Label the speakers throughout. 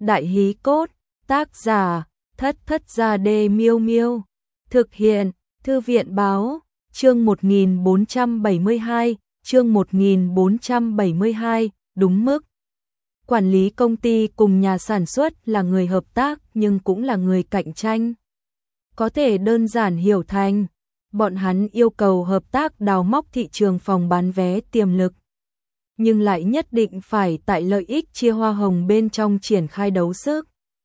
Speaker 1: Đại hí cốt, tác giả, Thất Thất Gia Đê Miêu Miêu. Thực hiện, Thư viện báo, chương 1472, chương 1472, đúng mức. Quản lý công ty cùng nhà sản xuất là người hợp tác nhưng cũng là người cạnh tranh. Có thể đơn giản hiểu thành, bọn hắn yêu cầu hợp tác đào móc thị trường phòng bán vé tiềm lực, nhưng lại nhất định phải tại lợi ích chia hoa hồng bên trong triển khai đấu sức.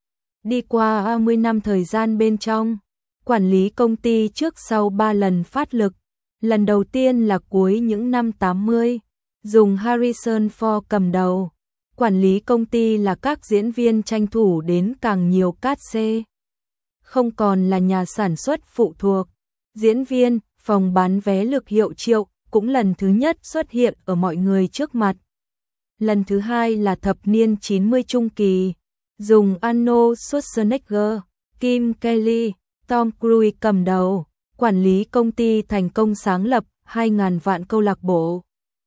Speaker 1: Đi qua 20 năm thời gian bên trong, quản lý công ty trước sau 3 lần phát lực. Lần đầu tiên là cuối những năm 80, dùng Harrison Ford cầm đầu. Quản lý công ty là các diễn viên tranh thủ đến càng nhiều cát xê. Không còn là nhà sản xuất phụ thuộc. Diễn viên, phòng bán vé lực hiệu triệu cũng lần thứ nhất xuất hiện ở mọi người trước mặt. Lần thứ hai là thập niên 90 trung kỳ, dùng Arnold Schwarzenegger, Kim Kelly, Tom Cruise cầm đầu. Quản lý công ty thành công sáng lập 2.000 vạn câu lạc bộ.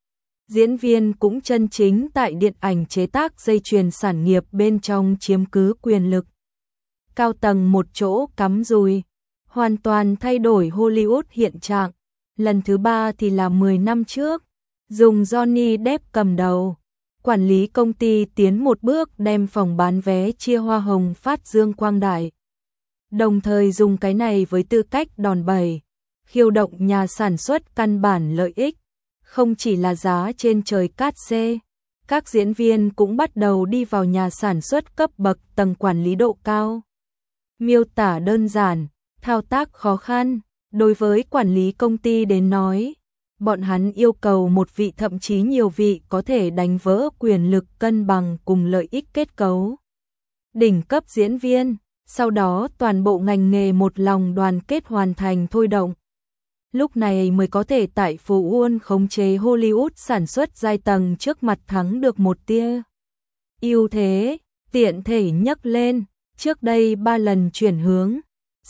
Speaker 1: Diễn viên cũng chân chính tại điện ảnh chế tác dây chuyền sản nghiệp bên trong chiếm cứ quyền lực. Cao tầng một chỗ cắm dùi, hoàn toàn thay đổi Hollywood hiện trạng. Lần thứ ba thì là 10 năm trước, dùng Johnny Depp cầm đầu. Quản lý công ty tiến một bước đem phòng bán vé chia hoa hồng phát dương quang đại. Đồng thời dùng cái này với tư cách đòn bẩy, khiêu động nhà sản xuất căn bản lợi ích, không chỉ là giá trên trời cát xê, các diễn viên cũng bắt đầu đi vào nhà sản xuất cấp bậc tầng quản lý độ cao. Miêu tả đơn giản, thao tác khó khăn, đối với quản lý công ty đến nói, bọn hắn yêu cầu một vị thậm chí nhiều vị có thể đánh vỡ quyền lực cân bằng cùng lợi ích kết cấu. Đỉnh cấp diễn viên, sau đó toàn bộ ngành nghề một lòng đoàn kết hoàn thành thôi động. Lúc này mới có thể tại phố Wall khống chế Hollywood sản xuất giai tầng trước mặt thắng được một tia ưu thế, tiện thể nhấc lên. Trước đây 3 lần chuyển hướng,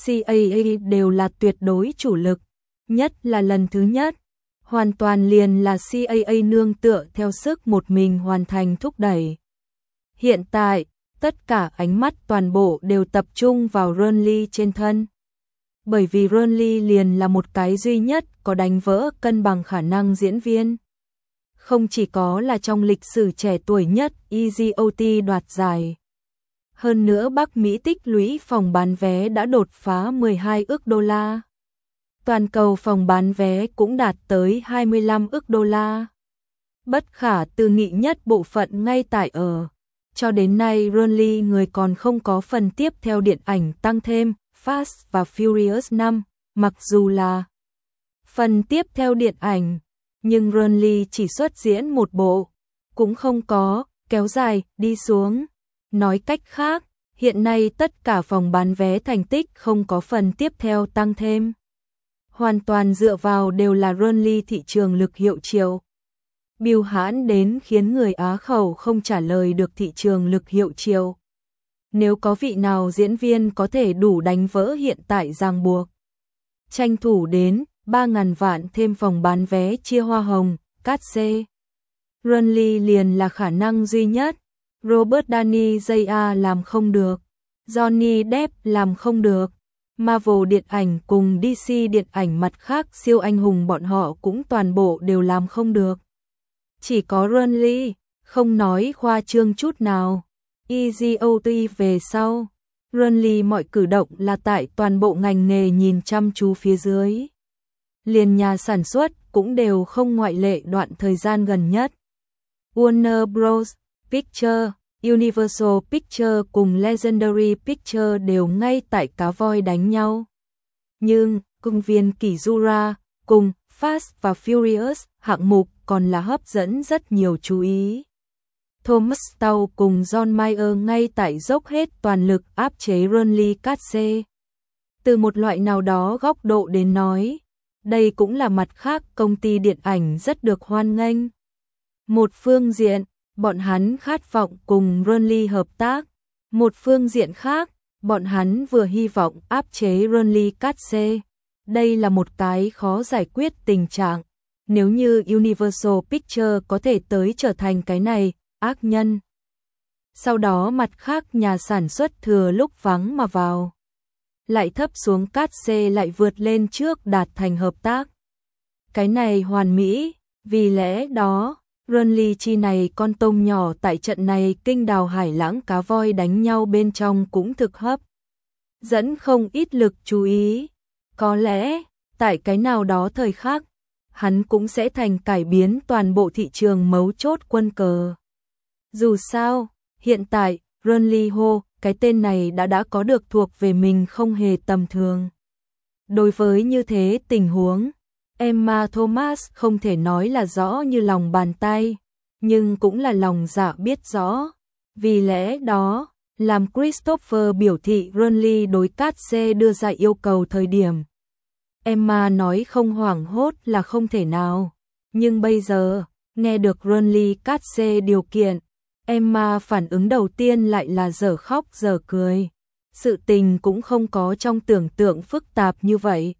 Speaker 1: CAA đều là tuyệt đối chủ lực, nhất là lần thứ nhất, hoàn toàn liền là CAA nương tựa theo sức một mình hoàn thành thúc đẩy. Hiện tại, tất cả ánh mắt toàn bộ đều tập trung vào Ronnie trên thân. Bởi vì Ronnie liền là một cái duy nhất có đánh vỡ cân bằng khả năng diễn viên. Không chỉ có là trong lịch sử trẻ tuổi nhất EGOT đoạt giải. Hơn nữa Bắc Mỹ tích lũy phòng bán vé đã đột phá 12 ức đô la. Toàn cầu phòng bán vé cũng đạt tới 25 ức đô la. Bất khả tư nghị nhất bộ phận ngay tại ở. Cho đến nay Ronnie người còn không có phần tiếp theo điện ảnh tăng thêm, Fast và Furious 5, mặc dù là phần tiếp theo điện ảnh, nhưng Ronnie chỉ xuất diễn một bộ, cũng không có kéo dài đi xuống. Nói cách khác, hiện nay tất cả phòng bán vé thành tích không có phần tiếp theo tăng thêm. Hoàn toàn dựa vào đều là Ronnie thị trường lực hiệu triệu. Bưu hãn đến khiến người Á khẩu không trả lời được thị trường lực hiệu triệu. Nếu có vị nào diễn viên có thể đủ đánh vỡ hiện tại ràng buộc, tranh thủ đến 3.000 vạn thêm phòng bán vé chia hoa hồng, cát xê, Ronnie liền là khả năng duy nhất. Robert Downey Jr. làm không được, Johnny Depp làm không được, Marvel điện ảnh cùng DC điện ảnh mặt khác siêu anh hùng bọn họ cũng toàn bộ đều làm không được. Chỉ có Ronnie, không nói khoa trương chút nào. EGOT về sau, Ronnie mọi cử động là tại toàn bộ ngành nghề nhìn chăm chú phía dưới. Liền nhà sản xuất cũng đều không ngoại lệ. Đoạn thời gian gần nhất, Warner Bros. Pictures, Universal Pictures cùng Legendary Pictures đều ngay tại cá voi đánh nhau. Nhưng, công viên Kizura cùng Fast và Furious hạng mục còn là hấp dẫn rất nhiều chú ý. Thomas Towle cùng John Mayer ngay tại dốc hết toàn lực áp chế Ronnie cát xê. Từ một loại nào đó góc độ đến nói, đây cũng là mặt khác công ty điện ảnh rất được hoan nghênh. Một phương diện, bọn hắn khát vọng cùng Ronnie hợp tác. Một phương diện khác, bọn hắn vừa hy vọng áp chế Ronnie cát xê. Đây là một cái khó giải quyết tình trạng. Nếu như Universal Pictures có thể tới trở thành cái này, ác nhân. Sau đó mặt khác nhà sản xuất thừa lúc vắng mà vào. Lại thấp xuống cát xê lại vượt lên trước đạt thành hợp tác. Cái này hoàn mỹ, vì lẽ đó, Renly chi này con tôm nhỏ tại trận này kinh đào hải lãng cá voi đánh nhau bên trong cũng thực hấp. Dẫn không ít lực chú ý. Có lẽ, tại cái nào đó thời khắc, hắn cũng sẽ thành cải biến toàn bộ thị trường mấu chốt quân cờ. Dù sao, hiện tại, Renly Ho, cái tên này đã có được thuộc về mình không hề tầm thường. Đối với như thế tình huống, Emma Thomas không thể nói là rõ như lòng bàn tay, nhưng cũng là lòng dạ biết rõ. Vì lẽ đó, làm Christopher biểu thị Renly đối cát xê đưa ra yêu cầu thời điểm. Emma nói không hoảng hốt là không thể nào, nhưng bây giờ, nghe được Renly cát xê điều kiện, Emma phản ứng đầu tiên lại là dở khóc dở cười. Sự tình cũng không có trong tưởng tượng phức tạp như vậy.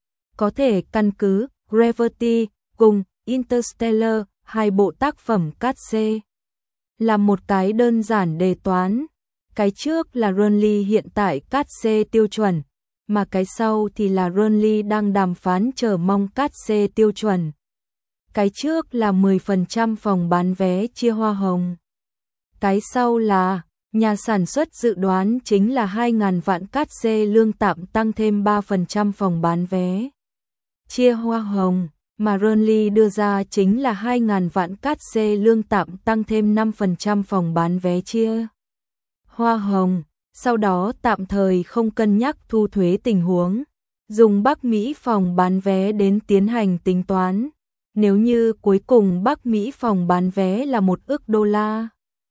Speaker 1: Có thể căn cứ Gravity cùng Interstellar, hai bộ tác phẩm cát xê, là một cái đơn giản đề toán. Cái trước là Renly hiện tại cát xê tiêu chuẩn, mà cái sau thì là Renly đang đàm phán chờ mong cát xê tiêu chuẩn. Cái trước là 10% phòng bán vé chia hoa hồng. Cái sau là nhà sản xuất dự đoán chính là 2.000 vạn cát xê lương tạm tăng thêm 3% phòng bán vé chia hoa hồng, mà Renly đưa ra chính là 2.000 vạn cát xê lương tạm tăng thêm 5% phòng bán vé chia hoa hồng, sau đó tạm thời không cân nhắc thu thuế tình huống, dùng Bắc Mỹ phòng bán vé đến tiến hành tính toán. Nếu như cuối cùng Bắc Mỹ phòng bán vé là 1 ức đô la,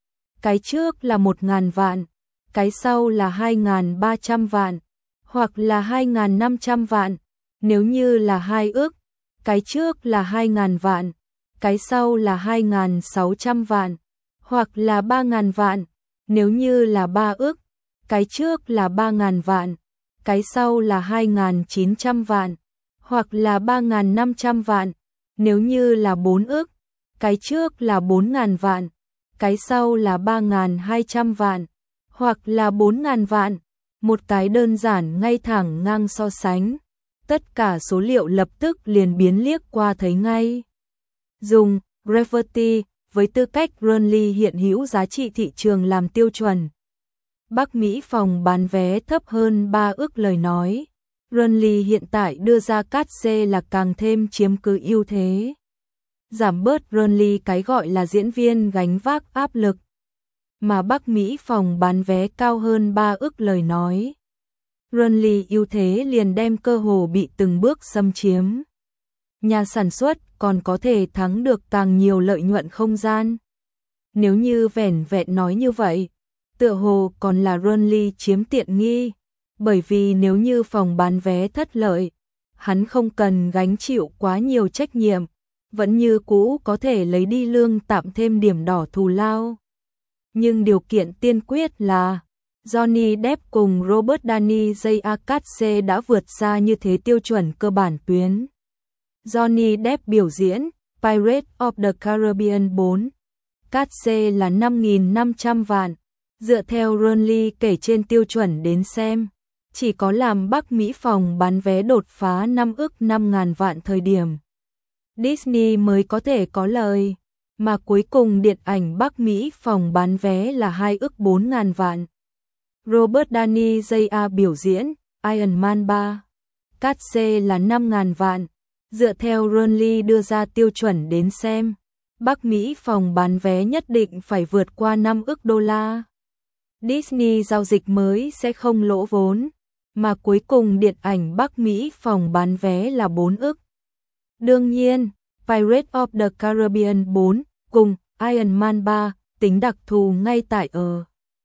Speaker 1: cái trước là 1.000 vạn, cái sau là 2.300 vạn, hoặc là 2.500 vạn. Nếu như là 2 ức, cái trước là 2.000 vạn, cái sau là 2.600 vạn, hoặc là 3.000 vạn. Nếu như là 3 ức, cái trước là 3.000 vạn, cái sau là 2.900 vạn, hoặc là 3.500 vạn. Nếu như là 4 ức, cái trước là 4.000 vạn, cái sau là 3.200 vạn, hoặc là 4.000 vạn. Một cái đơn giản ngay thẳng ngang so sánh. Tất cả số liệu lập tức liền biến liếc qua thấy ngay. Dùng Gravity với tư cách Renly hiện hữu giá trị thị trường làm tiêu chuẩn. Bắc Mỹ phòng bán vé thấp hơn 3 ức lời nói. Renly hiện tại đưa ra cát xê là càng thêm chiếm cứ ưu thế. Giảm bớt Renly cái gọi là diễn viên gánh vác áp lực. Mà Bắc Mỹ phòng bán vé cao hơn 3 ức lời nói. Renly ưu thế liền đem cơ hồ bị từng bước xâm chiếm. Nhà sản xuất còn có thể thắng được càng nhiều lợi nhuận không gian. Nếu như vẻn vẹn nói như vậy, tựa hồ còn là Renly chiếm tiện nghi, bởi vì nếu như phòng bán vé thất lợi, hắn không cần gánh chịu quá nhiều trách nhiệm, vẫn như cũ có thể lấy đi lương tạm thêm điểm đỏ thù lao. Nhưng điều kiện tiên quyết là Johnny Depp cùng Robert Downey Jr. cát xê đã vượt xa như thế tiêu chuẩn cơ bản tuyến. Johnny Depp biểu diễn Pirates of the Caribbean 4, cát xê là 5.500 vạn. Dựa theo Renly kể trên tiêu chuẩn đến xem, chỉ có làm Bắc Mỹ phòng bán vé đột phá 5 ức 5.000 vạn thời điểm Disney mới có thể có lời, mà cuối cùng điện ảnh Bắc Mỹ phòng bán vé là 2 ức 4.000 vạn. Robert Downey Jr. biểu diễn Iron Man 3, cát xê là 5.000 vạn. Dựa theo Renly đưa ra tiêu chuẩn đến xem, Bắc Mỹ phòng bán vé nhất định phải vượt qua 5 ức đô la. Disney giao dịch mới sẽ không lỗ vốn, mà cuối cùng điện ảnh Bắc Mỹ phòng bán vé là 4 ức. Đương nhiên, Pirates of the Caribbean 4 cùng Iron Man 3 tính đặc thù ngay tại ở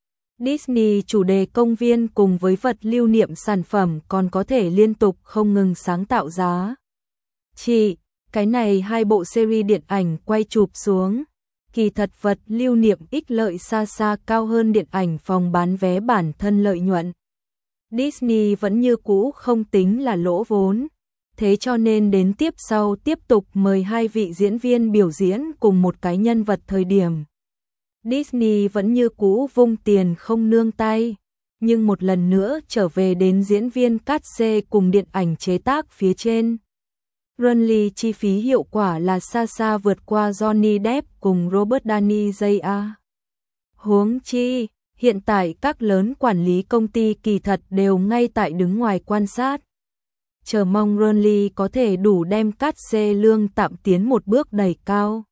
Speaker 1: Disney chủ đề công viên cùng với vật lưu niệm sản phẩm còn có thể liên tục không ngừng sáng tạo giá trị. Cái này hai bộ series điện ảnh quay chụp xuống, kỳ thật vật lưu niệm ích lợi xa xa cao hơn điện ảnh phòng bán vé bản thân lợi nhuận. Disney vẫn như cũ không tính là lỗ vốn, thế cho nên đến tiếp sau tiếp tục mời hai vị diễn viên biểu diễn cùng một cái nhân vật thời điểm. Disney vẫn như cũ vung tiền không nương tay, nhưng một lần nữa trở về đến diễn viên cát xê cùng điện ảnh chế tác phía trên. Runly chi phí hiệu quả là xa xa vượt qua Johnny Depp cùng Robert Downey Jr. Huống chi, hiện tại các lớn quản lý công ty kỳ thật đều ngay tại đứng ngoài quan sát. Chờ mong Runly có thể đủ đem cát xê lương tạm tiến một bước đẩy cao.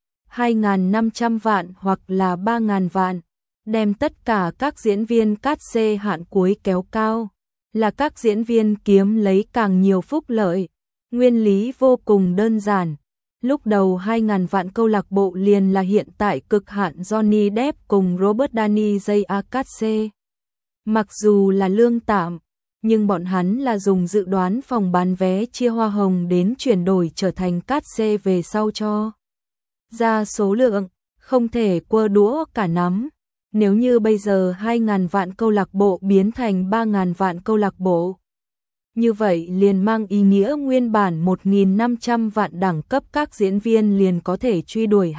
Speaker 1: 2.500 vạn hoặc là 3.000 vạn, đem tất cả các diễn viên cát xê hạn cuối kéo cao, là các diễn viên kiếm lấy càng nhiều phúc lợi. Nguyên lý vô cùng đơn giản. Lúc đầu 2.000 vạn câu lạc bộ liền là hiện tại cực hạn Johnny Depp cùng Robert Downey Jr. cát xê. Mặc dù là lương tạm, nhưng bọn hắn là dùng dự đoán phòng bán vé chia hoa hồng đến chuyển đổi trở thành cát xê về sau cho ra số lượng, không thể quơ đũa cả nắm. Nếu như bây giờ 2.000 vạn câu lạc bộ biến thành 3.000 vạn câu lạc bộ, như vậy liền mang ý nghĩa nguyên bản 1.500 vạn đẳng cấp các diễn viên liền có thể truy đuổi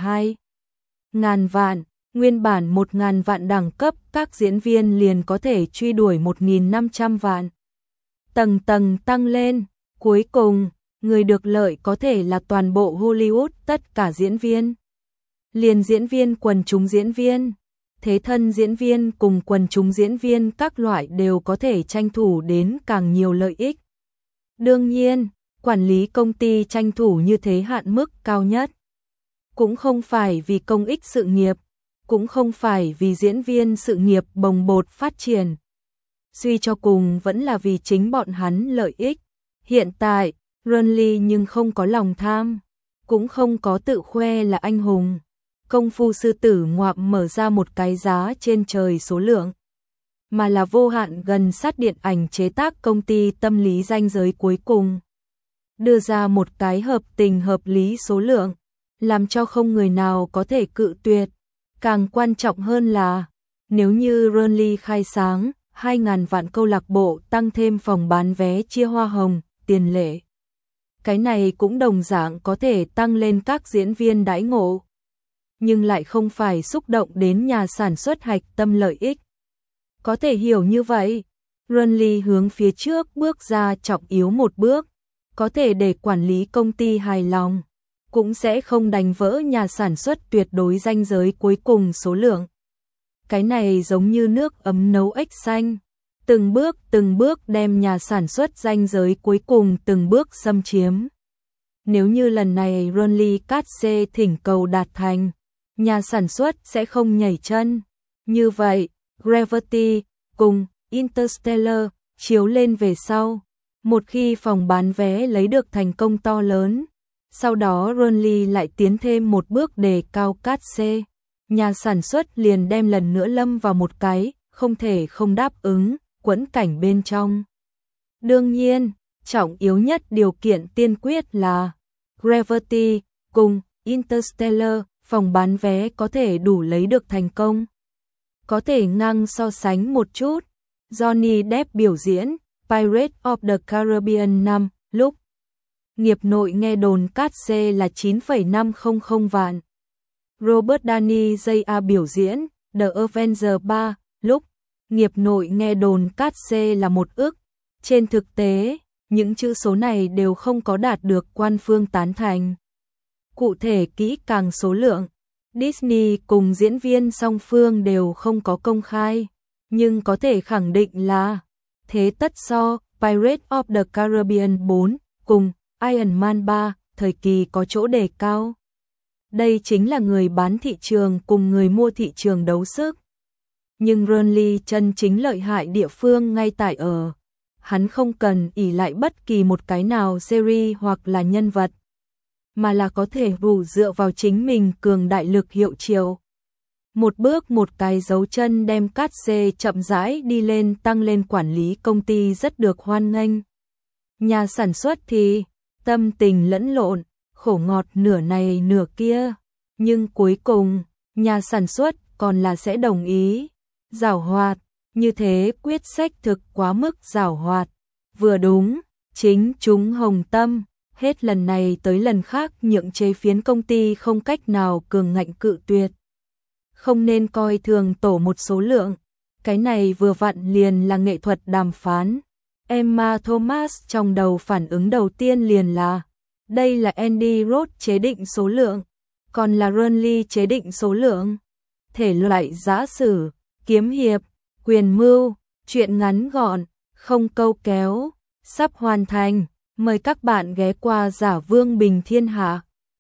Speaker 1: 2.000 vạn, nguyên bản 1.000 vạn đẳng cấp các diễn viên liền có thể truy đuổi 1.500 vạn. Tầng tầng tăng lên, cuối cùng, người được lợi có thể là toàn bộ Hollywood tất cả diễn viên. Liền diễn viên quần chúng diễn viên, thế thân diễn viên cùng quần chúng diễn viên các loại đều có thể tranh thủ đến càng nhiều lợi ích. Đương nhiên, quản lý công ty tranh thủ như thế hạn mức cao nhất. Cũng không phải vì công ích sự nghiệp, cũng không phải vì diễn viên sự nghiệp bồng bột phát triển. Suy cho cùng vẫn là vì chính bọn hắn lợi ích. Hiện tại, Runly nhưng không có lòng tham, cũng không có tự khoe là anh hùng. Công phu sư tử ngoạm mở ra một cái giá trên trời số lượng, mà là vô hạn gần sát điện ảnh chế tác công ty tâm lý ranh giới cuối cùng. Đưa ra một cái hợp tình hợp lý số lượng, làm cho không người nào có thể cự tuyệt. Càng quan trọng hơn là, nếu như Runly khai sáng, 2.000 vạn câu lạc bộ tăng thêm phòng bán vé chia hoa hồng, tiền lệ. Cái này cũng đồng dạng có thể tăng lên các diễn viên đãi ngộ, nhưng lại không phải xúc động đến nhà sản xuất hạch tâm lợi ích. Có thể hiểu như vậy, Runly hướng phía trước bước ra trọng yếu một bước, có thể để quản lý công ty hài lòng, cũng sẽ không đánh vỡ nhà sản xuất tuyệt đối ranh giới cuối cùng số lượng. Cái này giống như nước ấm nấu ếch xanh, từng bước đem nhà sản xuất ranh giới cuối cùng từng bước xâm chiếm. Nếu như lần này Runly cát xê thỉnh cầu đạt thành, nhà sản xuất sẽ không nhảy chân. Như vậy, Gravity cùng Interstellar chiếu lên về sau, một khi phòng bán vé lấy được thành công to lớn, sau đó Runly lại tiến thêm một bước đề cao cát xê, nhà sản xuất liền đem lần nữa lâm vào một cái không thể không đáp ứng quẫn cảnh bên trong. Đương nhiên, trọng yếu nhất điều kiện tiên quyết là Gravity cùng Interstellar phòng bán vé có thể đủ lấy được thành công. Có thể ngang so sánh một chút, Johnny Depp biểu diễn Pirates of the Caribbean 5 lúc nghiệp nội nghe đồn cát xê là 9,500 vạn. Robert Downey Jr. biểu diễn The Avengers 3 lúc nghiệp nội nghe đồn cát xê là 1 ức. Trên thực tế, những chữ số này đều không có đạt được quan phương tán thành. Cụ thể kỹ càng số lượng, Disney cùng diễn viên song phương đều không có công khai, nhưng có thể khẳng định là thế tất so Pirates of the Caribbean 4 cùng Iron Man 3 thời kỳ có chỗ đề cao. Đây chính là người bán thị trường cùng người mua thị trường đấu sức. Nhưng Runly chân chính lợi hại địa phương ngay tại ở, hắn không cần ỷ lại bất kỳ một cái nào series hoặc là nhân vật, mà là có thể đủ dựa vào chính mình cường đại lực hiệu triệu. Một bước một cái dấu chân đem cát xê chậm rãi đi lên tăng lên, quản lý công ty rất được hoan nghênh. Nhà sản xuất thì tâm tình lẫn lộn, khổ ngọt nửa này nửa kia, nhưng cuối cùng, nhà sản xuất còn là sẽ đồng ý. Giảo hoạt, như thế quyết sách thực quá mức giảo hoạt. Vừa đúng, chính chúng hồng tâm, hết lần này tới lần khác nhượng chế phiến công ty không cách nào cường ngạnh cự tuyệt. không nên coi thường tổ một số lượng. Cái này vừa vặn liền là nghệ thuật đàm phán. Emma Thomas trong đầu phản ứng đầu tiên liền là, đây là Andy Roth chế định số lượng, còn là Burnley chế định số lượng. Thể loại giã sử, kiếm hiệp, quyền mưu, truyện ngắn gọn, không câu kéo, sắp hoàn thành. Mời các bạn ghé qua Giả Vương Bình Thiên Hạ.